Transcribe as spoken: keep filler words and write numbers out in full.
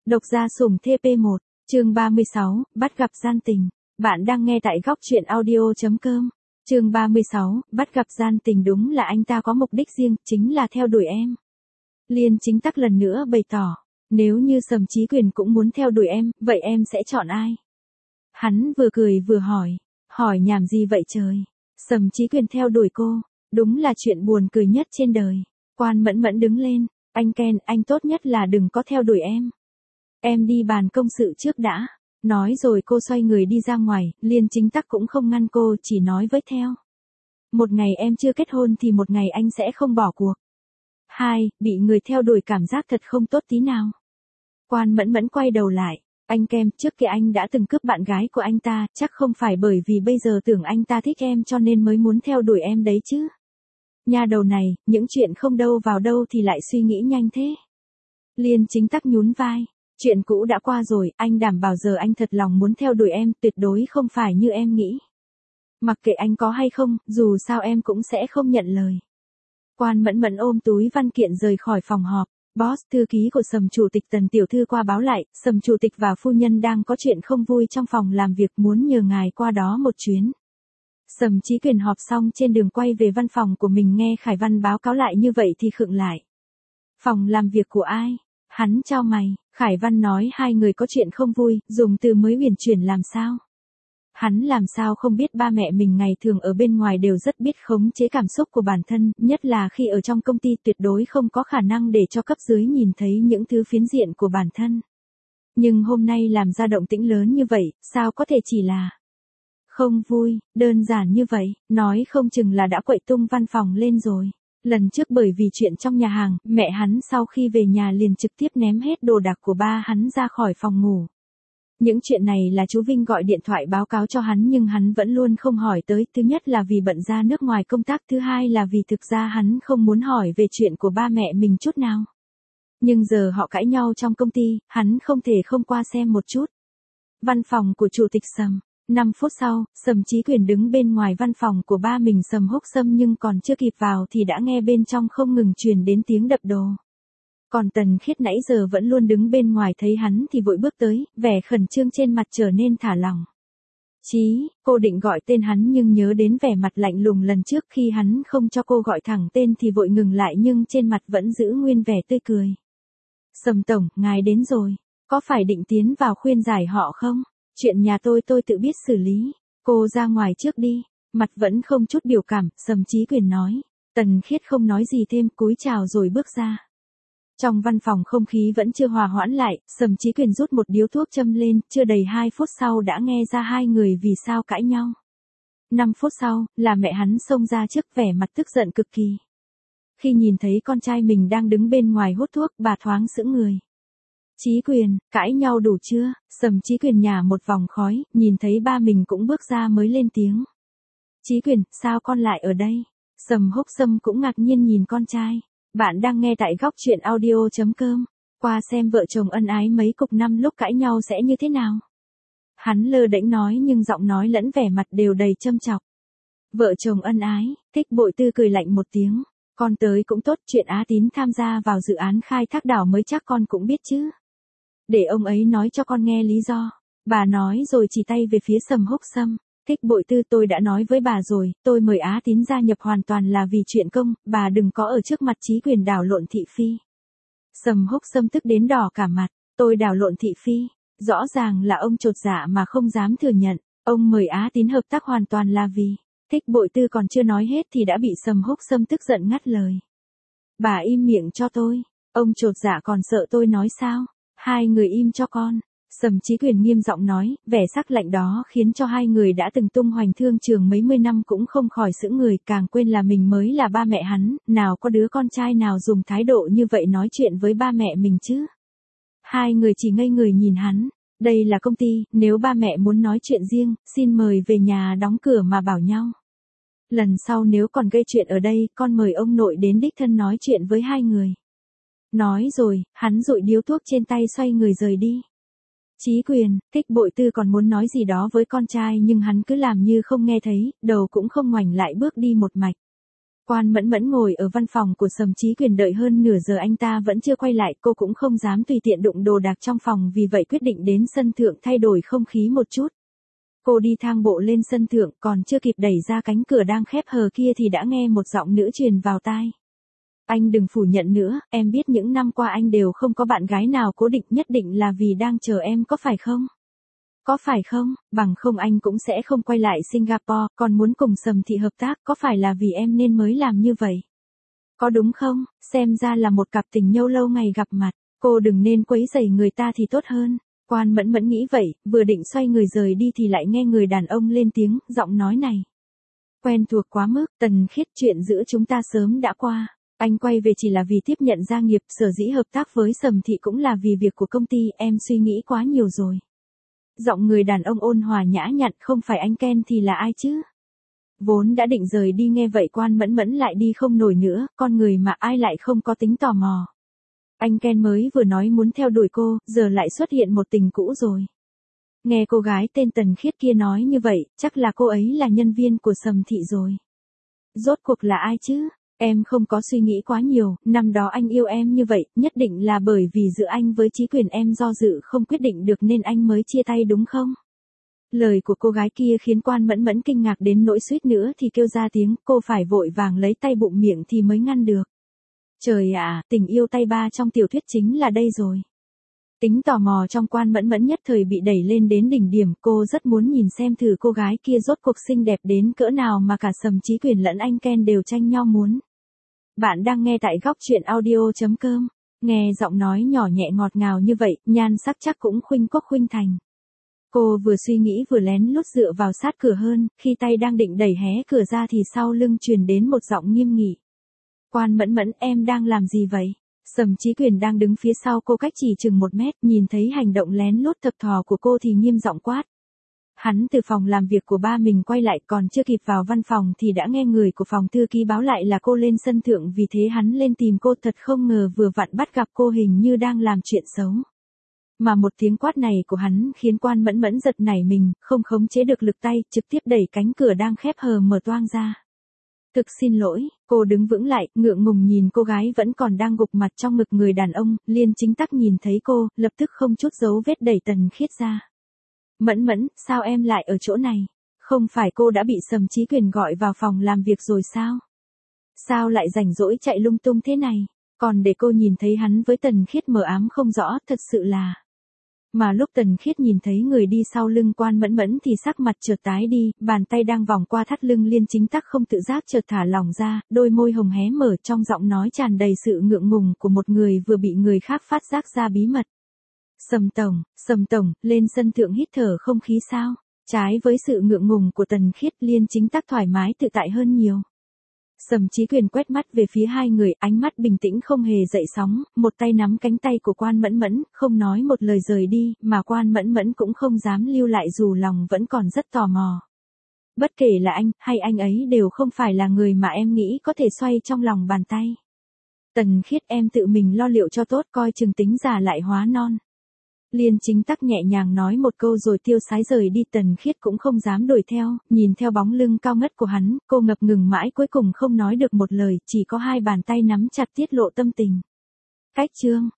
Độc gia sủng T P một, chương ba mươi sáu, bắt gặp gian tình. Bạn đang nghe tại góc truyện audio.com. Chương ba mươi sáu, bắt gặp gian tình. Đúng là anh ta có mục đích riêng, chính là theo đuổi em. Liên Chính Tắc lần nữa bày tỏ, nếu như Sầm Chí Quyền cũng muốn theo đuổi em, vậy em sẽ chọn ai? Hắn vừa cười vừa hỏi, hỏi nhảm gì vậy trời? Sầm Chí Quyền theo đuổi cô, đúng là chuyện buồn cười nhất trên đời. Quan Mẫn Mẫn đứng lên, anh Ken, anh tốt nhất là đừng có theo đuổi em. Em đi bàn công sự trước đã. Nói rồi cô xoay người đi ra ngoài, Liên Chính Tắc cũng không ngăn cô, chỉ nói với theo. Một ngày em chưa kết hôn thì một ngày anh sẽ không bỏ cuộc. Hai, bị người theo đuổi cảm giác thật không tốt tí nào. Quan Mẫn Mẫn quay đầu lại, anh Kem, trước kia anh đã từng cướp bạn gái của anh ta, chắc không phải bởi vì bây giờ tưởng anh ta thích em cho nên mới muốn theo đuổi em đấy chứ. Nha đầu này, những chuyện không đâu vào đâu thì lại suy nghĩ nhanh thế. Liên Chính Tắc nhún vai. Chuyện cũ đã qua rồi, anh đảm bảo giờ anh thật lòng muốn theo đuổi em, tuyệt đối không phải như em nghĩ. Mặc kệ anh có hay không, dù sao em cũng sẽ không nhận lời. Quan Mẫn Mẫn ôm túi văn kiện rời khỏi phòng họp. Boss, thư ký của Sầm chủ tịch Tần tiểu thư qua báo lại, Sầm chủ tịch và phu nhân đang có chuyện không vui trong phòng làm việc, muốn nhờ ngài qua đó một chuyến. Sầm Chí Quyền họp xong trên đường quay về văn phòng của mình nghe Khải Văn báo cáo lại như vậy thì khựng lại. Phòng làm việc của ai? Hắn chau mày. Khải Văn nói hai người có chuyện không vui, dùng từ mới huyền chuyển làm sao? Hắn làm sao không biết ba mẹ mình ngày thường ở bên ngoài đều rất biết khống chế cảm xúc của bản thân, nhất là khi ở trong công ty tuyệt đối không có khả năng để cho cấp dưới nhìn thấy những thứ phiến diện của bản thân. Nhưng hôm nay làm ra động tĩnh lớn như vậy, sao có thể chỉ là không vui, đơn giản như vậy, nói không chừng là đã quậy tung văn phòng lên rồi. Lần trước bởi vì chuyện trong nhà hàng, mẹ hắn sau khi về nhà liền trực tiếp ném hết đồ đạc của ba hắn ra khỏi phòng ngủ. Những chuyện này là chú Vinh gọi điện thoại báo cáo cho hắn nhưng hắn vẫn luôn không hỏi tới, thứ nhất là vì bận ra nước ngoài công tác, thứ hai là vì thực ra hắn không muốn hỏi về chuyện của ba mẹ mình chút nào. Nhưng giờ họ cãi nhau trong công ty, hắn không thể không qua xem một chút. Văn phòng của chủ tịch Sầm. Năm phút sau, Sầm Chí Quyền đứng bên ngoài văn phòng của ba mình Sầm Húc Sâm nhưng còn chưa kịp vào thì đã nghe bên trong không ngừng truyền đến tiếng đập đồ. Còn Tần Khiết nãy giờ vẫn luôn đứng bên ngoài thấy hắn thì vội bước tới, vẻ khẩn trương trên mặt trở nên thả lỏng. Chí, cô định gọi tên hắn nhưng nhớ đến vẻ mặt lạnh lùng lần trước khi hắn không cho cô gọi thẳng tên thì vội ngừng lại nhưng trên mặt vẫn giữ nguyên vẻ tươi cười. Sầm tổng, ngài đến rồi, có phải định tiến vào khuyên giải họ không? Chuyện nhà tôi tôi tự biết xử lý, cô ra ngoài trước đi. Mặt vẫn không chút biểu cảm, Sầm Chí Quyền nói. Tần Khiết không nói gì thêm, cúi chào rồi bước ra. Trong văn phòng không khí vẫn chưa hòa hoãn lại, Sầm Chí Quyền rút một điếu thuốc châm lên, chưa đầy hai phút sau đã nghe ra hai người vì sao cãi nhau. Năm phút sau, là mẹ hắn xông ra trước vẻ mặt tức giận cực kỳ. Khi nhìn thấy con trai mình đang đứng bên ngoài hút thuốc, bà thoáng sững người. Chí Quyền, cãi nhau đủ chưa? Sầm Chí Quyền nhả một vòng khói, nhìn thấy ba mình cũng bước ra mới lên tiếng. Chí Quyền, sao con lại ở đây? Sầm Húc Sâm cũng ngạc nhiên nhìn con trai. Bạn đang nghe tại góc truyện audio.com. Qua xem vợ chồng ân ái mấy chục năm lúc cãi nhau sẽ như thế nào? Hắn lơ đễnh nói nhưng giọng nói lẫn vẻ mặt đều đầy châm chọc. Vợ chồng ân ái, Thích Bội Tư cười lạnh một tiếng. Con tới cũng tốt, chuyện Á Tín tham gia vào dự án khai thác đảo mới chắc con cũng biết chứ. Để ông ấy nói cho con nghe lý do. Bà nói rồi chỉ tay về phía Sầm Húc Sâm. Thích Bội Tư, tôi đã nói với bà rồi, tôi mời Á Tín gia nhập hoàn toàn là vì chuyện công, bà đừng có ở trước mặt Chí Quyền đảo lộn thị phi. Sầm Húc Sâm tức đến đỏ cả mặt, tôi đảo lộn thị phi, rõ ràng là ông chột dạ mà không dám thừa nhận, ông mời Á Tín hợp tác hoàn toàn là vì. Thích Bội Tư còn chưa nói hết thì đã bị Sầm Húc Sâm tức giận ngắt lời. Bà im miệng cho tôi, ông chột dạ còn sợ tôi nói sao? Hai người im cho con. Sầm Chí Quyền nghiêm giọng nói, vẻ sắc lạnh đó khiến cho hai người đã từng tung hoành thương trường mấy mươi năm cũng không khỏi sững người, càng quên là mình mới là ba mẹ hắn, nào có đứa con trai nào dùng thái độ như vậy nói chuyện với ba mẹ mình chứ. Hai người chỉ ngây người nhìn hắn, đây là công ty, nếu ba mẹ muốn nói chuyện riêng, xin mời về nhà đóng cửa mà bảo nhau. Lần sau nếu còn gây chuyện ở đây, con mời ông nội đến đích thân nói chuyện với hai người. Nói rồi, hắn dụi điếu thuốc trên tay xoay người rời đi. Chí Quyền, Thích Bội Tư còn muốn nói gì đó với con trai nhưng hắn cứ làm như không nghe thấy, đầu cũng không ngoảnh lại bước đi một mạch. Quan Mẫn Mẫn ngồi ở văn phòng của Sầm Chí Quyền đợi hơn nửa giờ anh ta vẫn chưa quay lại, cô cũng không dám tùy tiện đụng đồ đạc trong phòng, vì vậy quyết định đến sân thượng thay đổi không khí một chút. Cô đi thang bộ lên sân thượng, còn chưa kịp đẩy ra cánh cửa đang khép hờ kia thì đã nghe một giọng nữ truyền vào tai. Anh đừng phủ nhận nữa, em biết những năm qua anh đều không có bạn gái nào cố định, nhất định là vì đang chờ em có phải không? Có phải không, bằng không anh cũng sẽ không quay lại Singapore, còn muốn cùng Sầm Thị hợp tác, có phải là vì em nên mới làm như vậy? Có đúng không, xem ra là một cặp tình nhân lâu ngày gặp mặt, cô đừng nên quấy rầy người ta thì tốt hơn. Quan Mẫn Mẫn nghĩ vậy, vừa định xoay người rời đi thì lại nghe người đàn ông lên tiếng, giọng nói này quen thuộc quá mức. Tần Khiết, chuyện giữa chúng ta sớm đã qua. Anh quay về chỉ là vì tiếp nhận gia nghiệp, sở dĩ hợp tác với Sầm Thị cũng là vì việc của công ty, em suy nghĩ quá nhiều rồi. Giọng người đàn ông ôn hòa nhã nhặn, không phải anh Ken thì là ai chứ? Vốn đã định rời đi nghe vậy Quan Mẫn Mẫn lại đi không nổi nữa, con người mà ai lại không có tính tò mò. Anh Ken mới vừa nói muốn theo đuổi cô, giờ lại xuất hiện một tình cũ rồi. Nghe cô gái tên Tần Khiết kia nói như vậy, chắc là cô ấy là nhân viên của Sầm Thị rồi. Rốt cuộc là ai chứ? Em không có suy nghĩ quá nhiều, năm đó anh yêu em như vậy, nhất định là bởi vì giữa anh với Chí Quyền em do dự không quyết định được nên anh mới chia tay đúng không? Lời của cô gái kia khiến Quan Mẫn Mẫn kinh ngạc đến nỗi suýt nữa thì kêu ra tiếng, cô phải vội vàng lấy tay bụm miệng thì mới ngăn được. Trời ạ, tình yêu tay ba trong tiểu thuyết chính là đây rồi. Tính tò mò trong Quan Mẫn Mẫn nhất thời bị đẩy lên đến đỉnh điểm, cô rất muốn nhìn xem thử cô gái kia rốt cuộc xinh đẹp đến cỡ nào mà cả Sầm Chí Quyền lẫn anh Ken đều tranh nhau muốn. Bạn đang nghe tại góc truyện audio chấm com, nghe giọng nói nhỏ nhẹ ngọt ngào như vậy, nhan sắc chắc cũng khuynh quốc khuynh thành. Cô vừa suy nghĩ vừa lén lút dựa vào sát cửa hơn, khi tay đang định đẩy hé cửa ra thì sau lưng truyền đến một giọng nghiêm nghị. Quan Mẫn Mẫn, em đang làm gì vậy? Sầm Chí Quyền đang đứng phía sau cô cách chỉ chừng một mét, nhìn thấy hành động lén lút thập thò của cô thì nghiêm giọng quát. Hắn từ phòng làm việc của ba mình quay lại, còn chưa kịp vào văn phòng thì đã nghe người của phòng thư ký báo lại là cô lên sân thượng, vì thế hắn lên tìm cô, thật không ngờ vừa vặn bắt gặp cô hình như đang làm chuyện xấu. Mà một tiếng quát này của hắn khiến Quan Mẫn Mẫn giật nảy mình, không khống chế được lực tay, trực tiếp đẩy cánh cửa đang khép hờ mở toang ra. Thực xin lỗi, cô đứng vững lại, ngượng ngùng nhìn cô gái vẫn còn đang gục mặt trong ngực người đàn ông, Liên Chính Tắc nhìn thấy cô, lập tức không chút dấu vết đẩy Tần Khiết ra. Mẫn Mẫn, sao em lại ở chỗ này? Không phải cô đã bị Sầm Chí Quyền gọi vào phòng làm việc rồi sao? Sao lại rảnh rỗi chạy lung tung thế này? Còn để cô nhìn thấy hắn với Tần Khiết mờ ám không rõ, thật sự là... Mà lúc Tần Khiết nhìn thấy người đi sau lưng Quan Mẫn Mẫn thì sắc mặt chợt tái đi, bàn tay đang vòng qua thắt lưng Liên Chính Tắc không tự giác chợt thả lỏng ra, đôi môi hồng hé mở, trong giọng nói tràn đầy sự ngượng ngùng của một người vừa bị người khác phát giác ra bí mật. Sầm tổng, Sầm tổng, lên sân thượng hít thở không khí sao? Trái với sự ngượng ngùng của Tần Khiết, Liên Chính Tắc thoải mái tự tại hơn nhiều. Sầm Chí Quyền quét mắt về phía hai người, ánh mắt bình tĩnh không hề dậy sóng, một tay nắm cánh tay của Quan Mẫn Mẫn, không nói một lời rời đi, mà Quan Mẫn Mẫn cũng không dám lưu lại dù lòng vẫn còn rất tò mò. Bất kể là anh, hay anh ấy đều không phải là người mà em nghĩ có thể xoay trong lòng bàn tay. Tần Khiết, em tự mình lo liệu cho tốt, coi chừng tính già lại hóa non. Liên Chính Tắc nhẹ nhàng nói một câu rồi tiêu sái rời đi. Tần Khiết cũng không dám đuổi theo, nhìn theo bóng lưng cao ngất của hắn, cô ngập ngừng mãi cuối cùng không nói được một lời, chỉ có hai bàn tay nắm chặt tiết lộ tâm tình. Cách chương